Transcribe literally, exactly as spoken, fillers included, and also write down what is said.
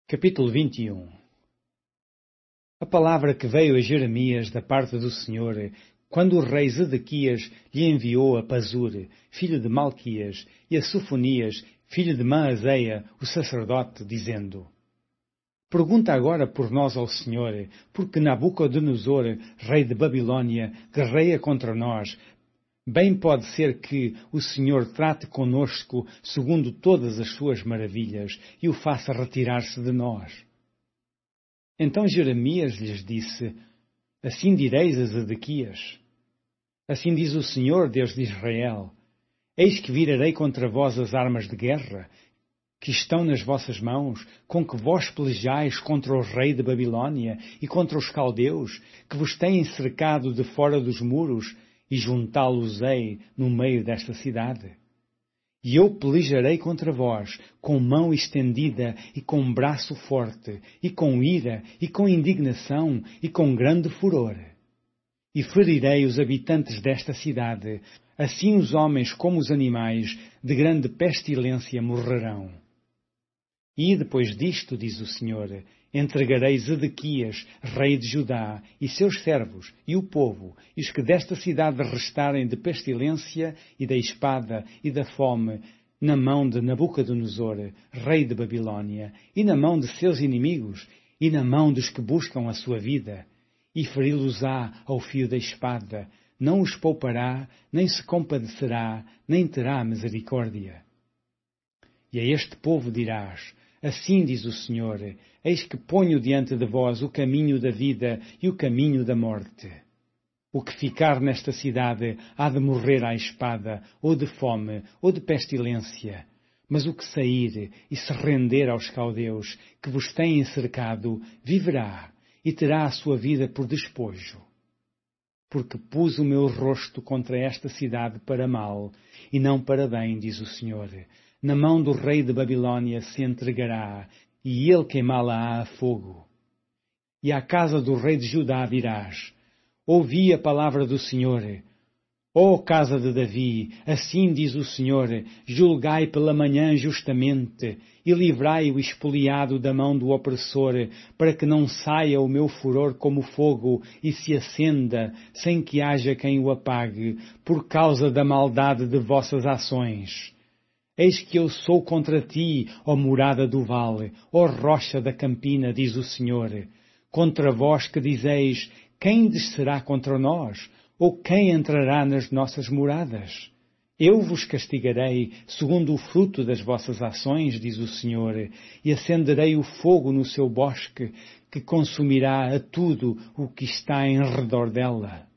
Capítulo vinte e um. A palavra que veio a Jeremias da parte do Senhor, quando o rei Zedequias lhe enviou a Pazur, filho de Malquias, e a Sofonias, filho de Maaseia, o sacerdote, dizendo: Pergunta agora por nós ao Senhor, porque Nabucodonosor, rei de Babilônia, guerreia contra nós. Bem pode ser que o Senhor trate conosco segundo todas as suas maravilhas e o faça retirar-se de nós. Então Jeremias lhes disse: Assim direis a Zedequias: Assim diz o Senhor, Deus de Israel: Eis que virarei contra vós as armas de guerra, que estão nas vossas mãos, com que vós pelejais contra o rei de Babilônia e contra os caldeus, que vos têm cercado de fora dos muros, e juntá-los-ei no meio desta cidade. E eu pelejarei contra vós, com mão estendida e com braço forte, e com ira, e com indignação, e com grande furor. E ferirei os habitantes desta cidade, assim os homens como os animais, de grande pestilência morrerão. E depois disto, diz o Senhor, entregarei Zedequias, rei de Judá, e seus servos, e o povo, e os que desta cidade restarem de pestilência, e da espada, e da fome, na mão de Nabucodonosor, rei de Babilônia, e na mão de seus inimigos, e na mão dos que buscam a sua vida, e feri-los-á ao fio da espada, não os poupará, nem se compadecerá, nem terá misericórdia. E a este povo dirás: Assim diz o Senhor, eis que ponho diante de vós o caminho da vida e o caminho da morte. O que ficar nesta cidade há de morrer à espada, ou de fome, ou de pestilência. Mas o que sair e se render aos caldeus, que vos têm cercado, viverá, e terá a sua vida por despojo. Porque pus o meu rosto contra esta cidade para mal, e não para bem, diz o Senhor. Na mão do rei de Babilônia se entregará, e ele queimá-la-á a fogo. E à casa do rei de Judá dirás: Ouvi a palavra do Senhor. Ó casa de Davi, assim diz o Senhor: julgai pela manhã justamente, e livrai o expoliado da mão do opressor, para que não saia o meu furor como fogo e se acenda, sem que haja quem o apague, por causa da maldade de vossas ações. Eis que eu sou contra ti, ó morada do vale, ó rocha da campina, diz o Senhor, contra vós que dizeis: quem descerá contra nós? Ou quem entrará nas nossas moradas? Eu vos castigarei segundo o fruto das vossas ações, diz o Senhor, e acenderei o fogo no seu bosque, que consumirá a tudo o que está em redor dela.